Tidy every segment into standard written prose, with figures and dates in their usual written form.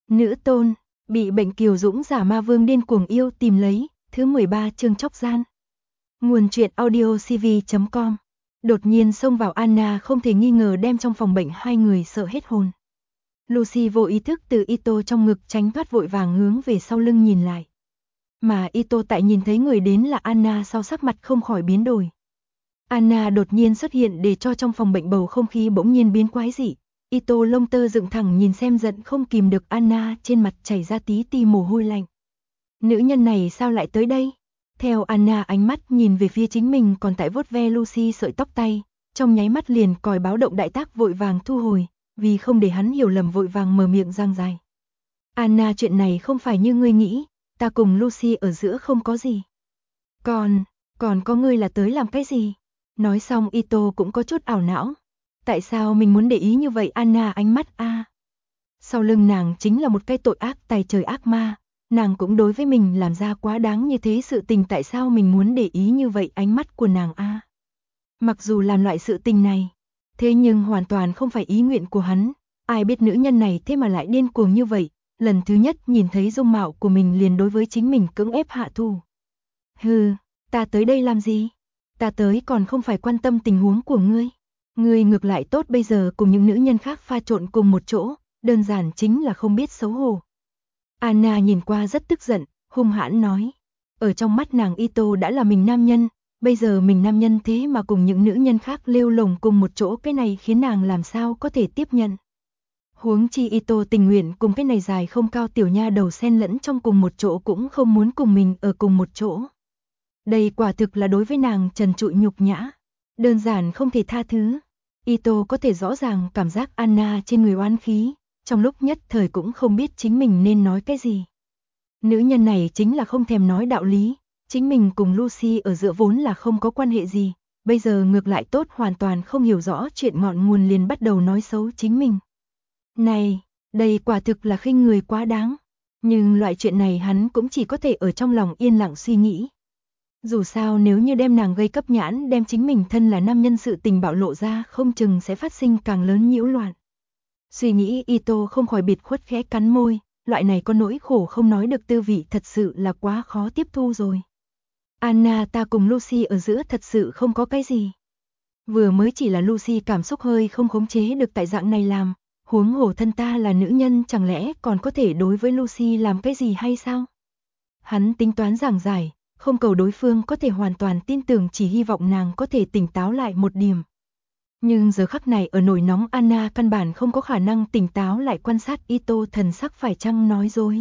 Nữ tôn, bị bệnh kiều dũng giả ma vương điên cuồng yêu tìm lấy, thứ 13 chương chóc gian. Nguồn truyện audio cv.com. Đột nhiên xông vào Anna không thể nghi ngờ đem trong phòng bệnh hai người sợ hết hồn. Lucy vô ý thức từ Ito trong ngực tránh thoát vội vàng hướng về sau lưng nhìn lại. Mà Ito tại nhìn thấy người đến là Anna sau sắc mặt không khỏi biến đổi. Anna đột nhiên xuất hiện để cho trong phòng bệnh bầu không khí bỗng nhiên biến quái dị. Ito lông tơ dựng thẳng nhìn xem giận không kìm được Anna trên mặt chảy ra tí ti mồ hôi lạnh. Nữ nhân này sao lại tới đây? Theo Anna ánh mắt nhìn về phía chính mình còn tại vuốt ve Lucy sợi tóc tay, trong nháy mắt liền còi báo động đại tác vội vàng thu hồi, vì không để hắn hiểu lầm vội vàng mở miệng giang dài. Anna, chuyện này không phải như ngươi nghĩ, ta cùng Lucy ở giữa không có gì. Còn có ngươi là tới làm cái gì? Nói xong Ito cũng có chút ảo não. Tại sao mình muốn để ý như vậy Anna ánh mắt Sau lưng nàng chính là một cái tội ác tày trời ác ma, nàng cũng đối với mình làm ra quá đáng như thế sự tình, tại sao mình muốn để ý như vậy ánh mắt của nàng Mặc dù làm loại sự tình này, thế nhưng hoàn toàn không phải ý nguyện của hắn, ai biết nữ nhân này thế mà lại điên cuồng như vậy, lần thứ nhất nhìn thấy dung mạo của mình liền đối với chính mình cưỡng ép hạ thủ. Hừ, ta tới đây làm gì? Ta tới còn không phải quan tâm tình huống của ngươi. Ngươi ngược lại tốt bây giờ cùng những nữ nhân khác pha trộn cùng một chỗ, đơn giản chính là không biết xấu hổ. Anna nhìn qua rất tức giận, hung hãn nói. Ở trong mắt nàng Ito đã là mình nam nhân, bây giờ mình nam nhân thế mà cùng những nữ nhân khác lêu lồng cùng một chỗ, cái này khiến nàng làm sao có thể tiếp nhận. Huống chi Ito tình nguyện cùng cái này dài không cao tiểu nha đầu xen lẫn trong cùng một chỗ cũng không muốn cùng mình ở cùng một chỗ. Đây quả thực là đối với nàng trần trụi nhục nhã, đơn giản không thể tha thứ. Ito có thể rõ ràng cảm giác Anna trên người oán khí, trong lúc nhất thời cũng không biết chính mình nên nói cái gì. Nữ nhân này chính là không thèm nói đạo lý, chính mình cùng Lucy ở giữa vốn là không có quan hệ gì, bây giờ ngược lại tốt hoàn toàn không hiểu rõ chuyện ngọn nguồn liền bắt đầu nói xấu chính mình. Này, đây quả thực là khinh người quá đáng, nhưng loại chuyện này hắn cũng chỉ có thể ở trong lòng yên lặng suy nghĩ. Dù sao nếu như đem nàng gây cấp nhãn, đem chính mình thân là nam nhân sự tình bạo lộ ra, không chừng sẽ phát sinh càng lớn nhiễu loạn. Suy nghĩ Ito không khỏi biệt khuất khẽ cắn môi, loại này có nỗi khổ không nói được tư vị thật sự là quá khó tiếp thu rồi. Anna, ta cùng Lucy ở giữa thật sự không có cái gì. Vừa mới chỉ là Lucy cảm xúc hơi không khống chế được tại dạng này làm, huống hồ thân ta là nữ nhân chẳng lẽ còn có thể đối với Lucy làm cái gì hay sao? Hắn tính toán giảng giải, không cầu đối phương có thể hoàn toàn tin tưởng, chỉ hy vọng nàng có thể tỉnh táo lại một điểm. Nhưng giờ khắc này ở nổi nóng Anna căn bản không có khả năng tỉnh táo lại quan sát Ito thần sắc phải chăng nói dối.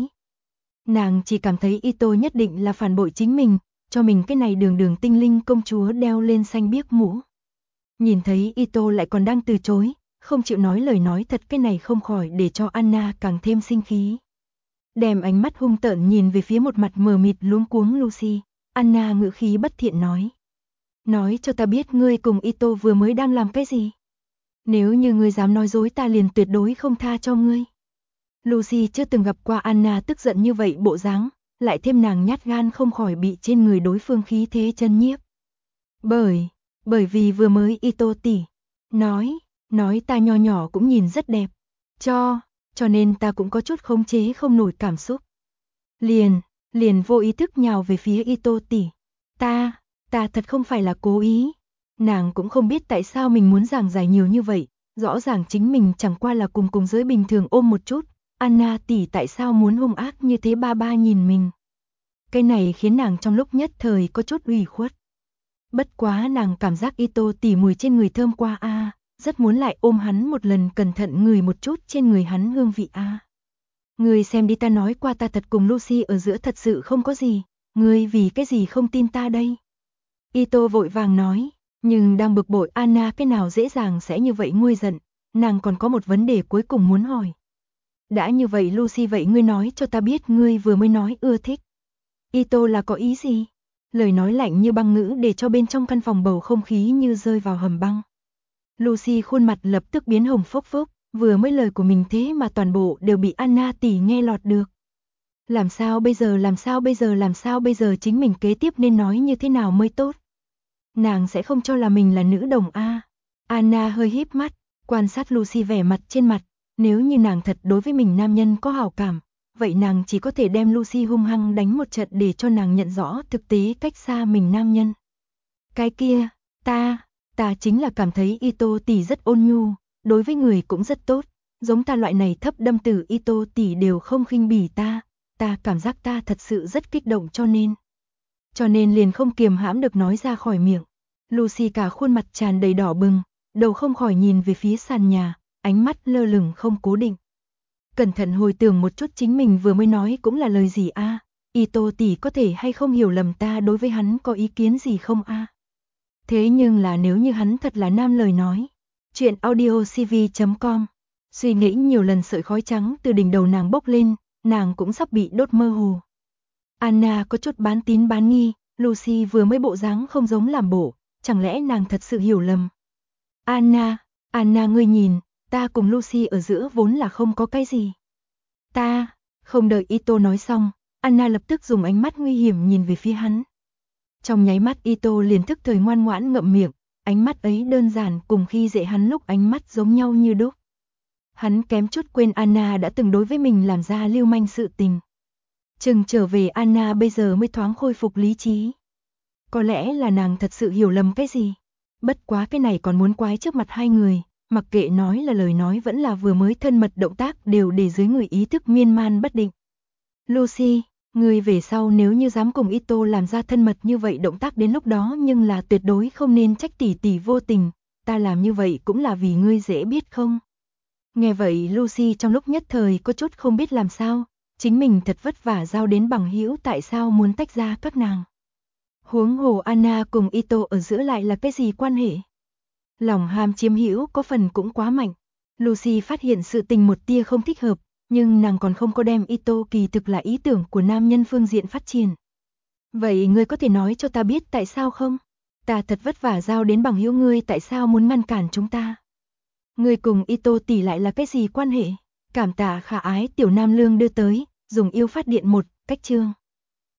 Nàng chỉ cảm thấy Ito nhất định là phản bội chính mình, cho mình cái này đường đường tinh linh công chúa đeo lên xanh biếc mũ. Nhìn thấy Ito lại còn đang từ chối, không chịu nói lời nói thật, cái này không khỏi để cho Anna càng thêm sinh khí. Đem ánh mắt hung tợn nhìn về phía một mặt mờ mịt luống cuống Lucy, Anna ngữ khí bất thiện nói. Nói cho ta biết ngươi cùng Ito vừa mới đang làm cái gì? Nếu như ngươi dám nói dối ta liền tuyệt đối không tha cho ngươi. Lucy chưa từng gặp qua Anna tức giận như vậy bộ dáng, lại thêm nàng nhát gan không khỏi bị trên người đối phương khí thế chân nhiếp. Bởi vì vừa mới Ito tỷ nói ta nho nhỏ cũng nhìn rất đẹp, cho nên ta cũng có chút khống chế không nổi cảm xúc. Liền vô ý thức nhào về phía Ito tỷ. Ta thật không phải là cố ý. Nàng cũng không biết tại sao mình muốn giảng giải nhiều như vậy, rõ ràng chính mình chẳng qua là cùng giới bình thường ôm một chút. Anna tỷ tại sao muốn hung ác như thế? Ba nhìn mình. Cái này khiến nàng trong lúc nhất thời có chút ủy khuất. Bất quá nàng cảm giác Ito tỷ mùi trên người thơm qua rất muốn lại ôm hắn một lần cẩn thận ngửi một chút trên người hắn hương vị Ngươi xem đi, ta nói qua ta thật cùng Lucy ở giữa thật sự không có gì, ngươi vì cái gì không tin ta đây? Ito vội vàng nói, nhưng đang bực bội Anna cái nào dễ dàng sẽ như vậy nguôi giận, nàng còn có một vấn đề cuối cùng muốn hỏi. Đã như vậy Lucy, vậy ngươi nói cho ta biết ngươi vừa mới nói ưa thích Ito là có ý gì? Lời nói lạnh như băng ngữ để cho bên trong căn phòng bầu không khí như rơi vào hầm băng. Lucy khuôn mặt lập tức biến hồng phốc phốc, vừa mới lời của mình thế mà toàn bộ đều bị Anna tỷ nghe lọt được. Làm sao bây giờ chính mình kế tiếp nên nói như thế nào mới tốt? Nàng sẽ không cho là mình là nữ đồng Anna hơi híp mắt, quan sát Lucy vẻ mặt trên mặt, Nếu như nàng thật đối với mình nam nhân có hảo cảm, vậy nàng chỉ có thể đem Lucy hung hăng đánh một trận để cho nàng nhận rõ thực tế cách xa mình nam nhân. Cái kia, ta chính là cảm thấy Ito tỷ rất ôn nhu, đối với người cũng rất tốt, giống ta loại này thấp đâm tử Ito tỷ đều không khinh bỉ ta cảm giác ta thật sự rất kích động cho nên liền không kiềm hãm được nói ra khỏi miệng. Lucy cả khuôn mặt tràn đầy đỏ bừng, đầu không khỏi nhìn về phía sàn nhà, ánh mắt lơ lửng không cố định. Cẩn thận hồi tưởng một chút chính mình vừa mới nói cũng là lời gì a? Ito tỷ có thể hay không hiểu lầm ta đối với hắn có ý kiến gì không a? Thế nhưng là nếu như hắn thật là nam lời nói. Chuyện audiocv.com. Suy nghĩ nhiều lần sợi khói trắng từ đỉnh đầu nàng bốc lên, nàng cũng sắp bị đốt mơ hồ. Anna có chút bán tín bán nghi, Lucy vừa mới bộ dáng không giống làm bộ, chẳng lẽ nàng thật sự hiểu lầm. Anna ngươi nhìn, ta cùng Lucy ở giữa vốn là không có cái gì. Không đợi Ito nói xong, Anna lập tức dùng ánh mắt nguy hiểm nhìn về phía hắn. Trong nháy mắt Ito liền thức thời ngoan ngoãn ngậm miệng, ánh mắt ấy đơn giản cùng khi dạy hắn lúc ánh mắt giống nhau như đúc. Hắn kém chút quên Anna đã từng đối với mình làm ra lưu manh sự tình. Chừng trở về Anna bây giờ mới thoáng khôi phục lý trí. Có lẽ là nàng thật sự hiểu lầm cái gì. Bất quá cái này còn muốn quái trước mặt hai người, mặc kệ nói là lời nói vẫn là vừa mới thân mật động tác đều để dưới người ý thức miên man bất định. Lucy, người về sau nếu như dám cùng Ito làm ra thân mật như vậy động tác đến lúc đó nhưng là tuyệt đối không nên trách tỷ tỷ vô tình, ta làm như vậy cũng là vì ngươi dễ biết không. Nghe vậy Lucy trong lúc nhất thời có chút không biết làm sao, chính mình thật vất vả giao đến bằng hữu tại sao muốn tách ra các nàng. Huống hồ Anna cùng Ito ở giữa lại là cái gì quan hệ? Lòng ham chiếm hữu có phần cũng quá mạnh. Lucy phát hiện sự tình một tia không thích hợp, nhưng nàng còn không có đem Ito kỳ thực là ý tưởng của nam nhân phương diện phát triển. Vậy ngươi có thể nói cho ta biết tại sao không? Ta thật vất vả giao đến bằng hữu ngươi tại sao muốn ngăn cản chúng ta? Ngươi cùng Ito tỷ lại là cái gì quan hệ? Cảm tạ khả ái tiểu nam lương đưa tới, dùng yêu phát điện 1, cách chương.